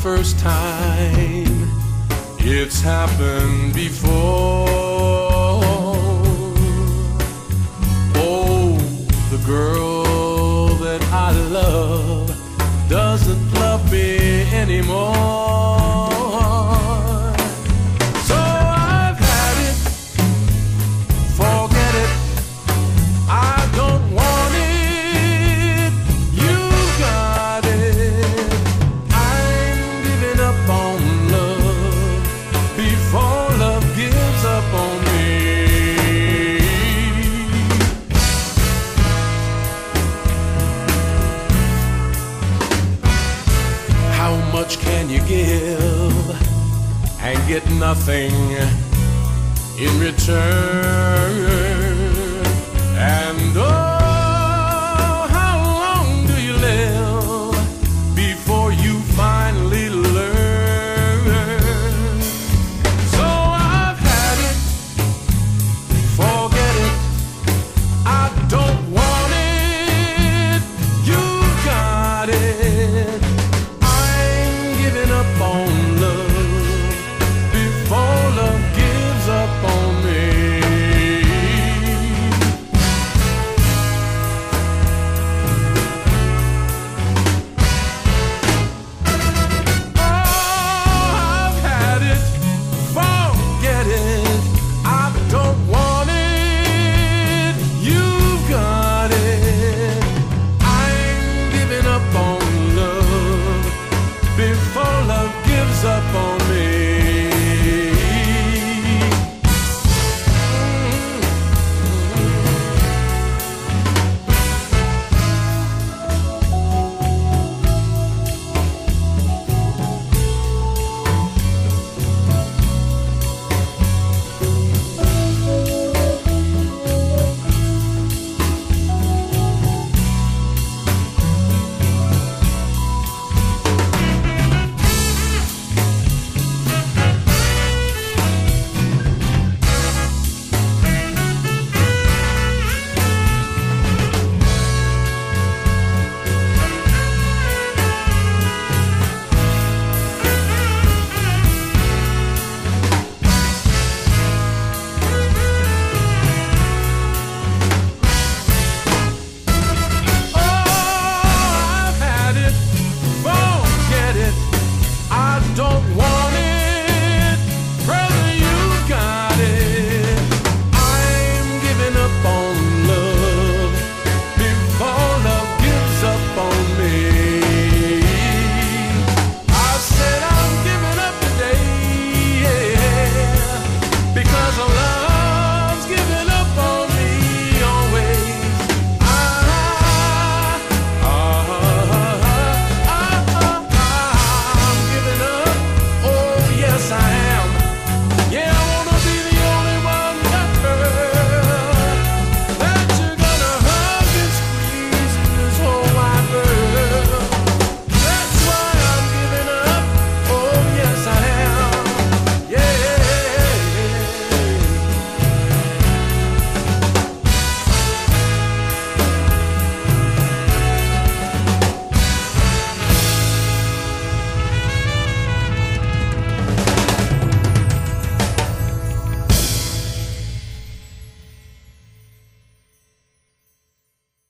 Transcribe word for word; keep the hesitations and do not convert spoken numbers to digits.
first time. It's happened before. Oh, the girl that I love doesn't love me anymore. So I've had it, forget it, I don't want it, you got it. I'm giving up on love before love gives up on me. How much can you give and get nothing in return? And oh,